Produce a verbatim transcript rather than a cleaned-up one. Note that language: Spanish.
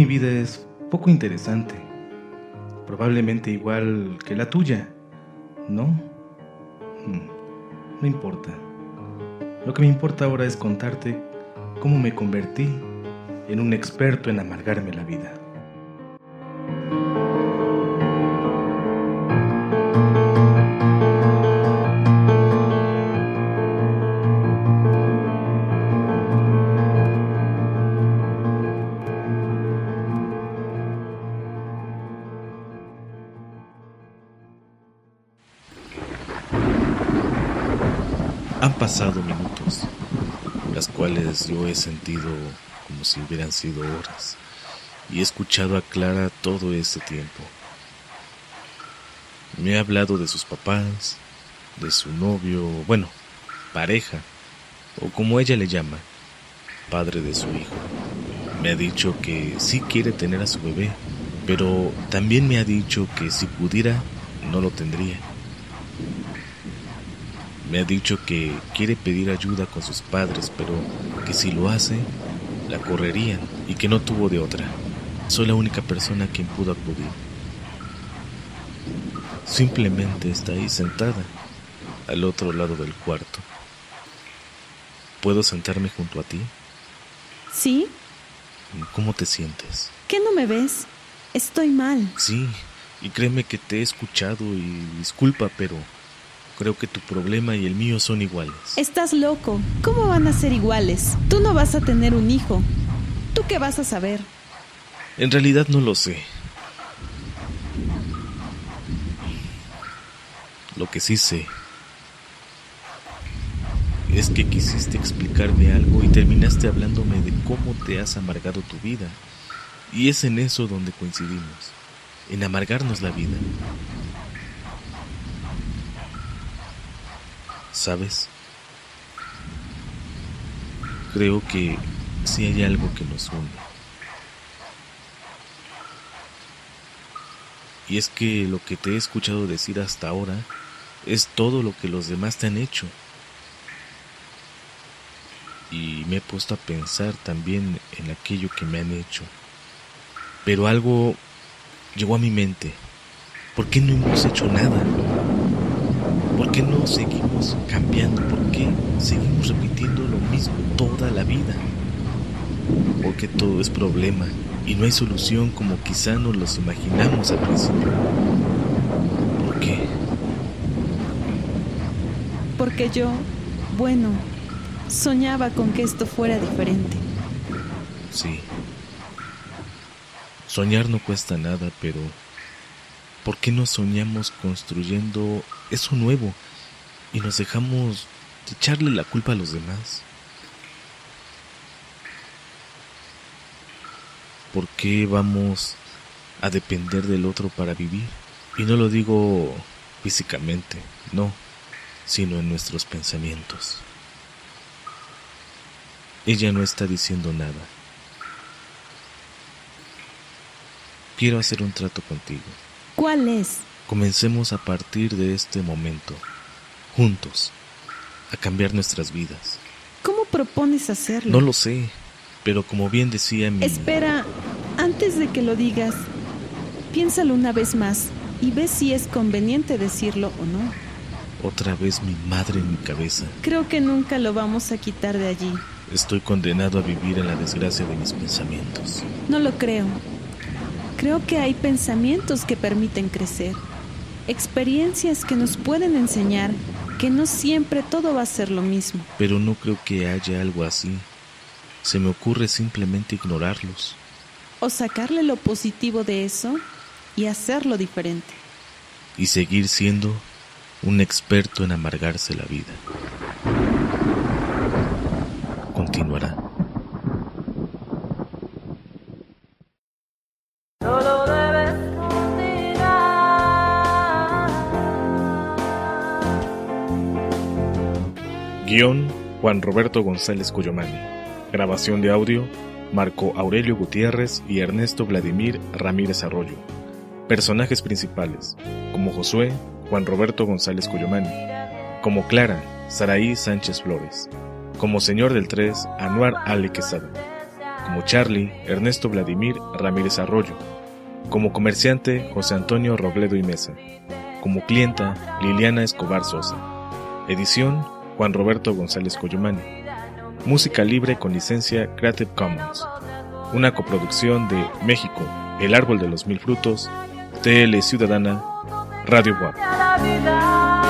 vida es poco interesante, probablemente igual que la tuya, ¿no? No importa. Lo que me importa ahora es contarte cómo me convertí en un experto en amargarme la vida. Han pasado minutos, las cuales yo he sentido como si hubieran sido horas, y he escuchado a Clara todo ese tiempo. Me ha hablado de sus papás, de su novio, bueno, pareja, o como ella le llama, padre de su hijo. Me ha dicho que sí quiere tener a su bebé, pero también me ha dicho que si pudiera, no lo tendría. Me ha dicho que quiere pedir ayuda con sus padres, pero que si lo hace, la correrían y que no tuvo de otra. Soy la única persona a quien pudo acudir. Simplemente está ahí sentada, al otro lado del cuarto. ¿Puedo sentarme junto a ti? ¿Sí? ¿Cómo te sientes? ¿Qué no me ves? Estoy mal. Sí, y créeme que te he escuchado y disculpa, pero creo que tu problema y el mío son iguales. Estás loco. ¿Cómo van a ser iguales? Tú no vas a tener un hijo. ¿Tú qué vas a saber? En realidad no lo sé. Lo que sí sé es que quisiste explicarme algo y terminaste hablándome de cómo te has amargado tu vida. Y es en eso donde coincidimos, en amargarnos la vida. ¿Sabes? Creo que sí hay algo que nos une. Y es que lo que te he escuchado decir hasta ahora es todo lo que los demás te han hecho. Y me he puesto a pensar también en aquello que me han hecho. Pero algo llegó a mi mente. ¿Por qué no hemos hecho nada? ¿Por qué no seguimos cambiando? ¿Por qué seguimos repitiendo lo mismo toda la vida? Porque todo es problema y no hay solución como quizá nos los imaginamos al principio. ¿Por qué? Porque yo, bueno, soñaba con que esto fuera diferente. Sí. Soñar no cuesta nada, pero ¿por qué no soñamos construyendo eso nuevo y nos dejamos de echarle la culpa a los demás? ¿Por qué vamos a depender del otro para vivir? Y no lo digo físicamente, no, sino en nuestros pensamientos. Ella no está diciendo nada. Quiero hacer un trato contigo. ¿Cuál es? Comencemos a partir de este momento, juntos, a cambiar nuestras vidas. ¿Cómo propones hacerlo? No lo sé, pero como bien decía mi... Espera, antes de que lo digas, piénsalo una vez más y ve si es conveniente decirlo o no. Otra vez mi madre en mi cabeza. Creo que nunca lo vamos a quitar de allí. Estoy condenado a vivir en la desgracia de mis pensamientos. No lo creo. Creo que hay pensamientos que permiten crecer, experiencias que nos pueden enseñar que no siempre todo va a ser lo mismo. Pero no creo que haya algo así. Se me ocurre simplemente ignorarlos. O sacarle lo positivo de eso y hacerlo diferente. Y seguir siendo un experto en amargarse la vida. Continuará. Guión, Juan Roberto González Cuyomani. Grabación de audio, Marco Aurelio Gutiérrez y Ernesto Vladimir Ramírez Arroyo. Personajes principales, como Josué, Juan Roberto González Cuyomani. Como Clara, Saraí Sánchez Flores. Como Señor del tres, Anuar Ale Quesada. Como Charlie, Ernesto Vladimir Ramírez Arroyo. Como comerciante, José Antonio Robledo y Mesa. Como clienta, Liliana Escobar Sosa. Edición, Juan Roberto González Coyumani. Música libre con licencia Creative Commons. Una coproducción de México, El Árbol de los Mil Frutos, T L Ciudadana, Radio W A P.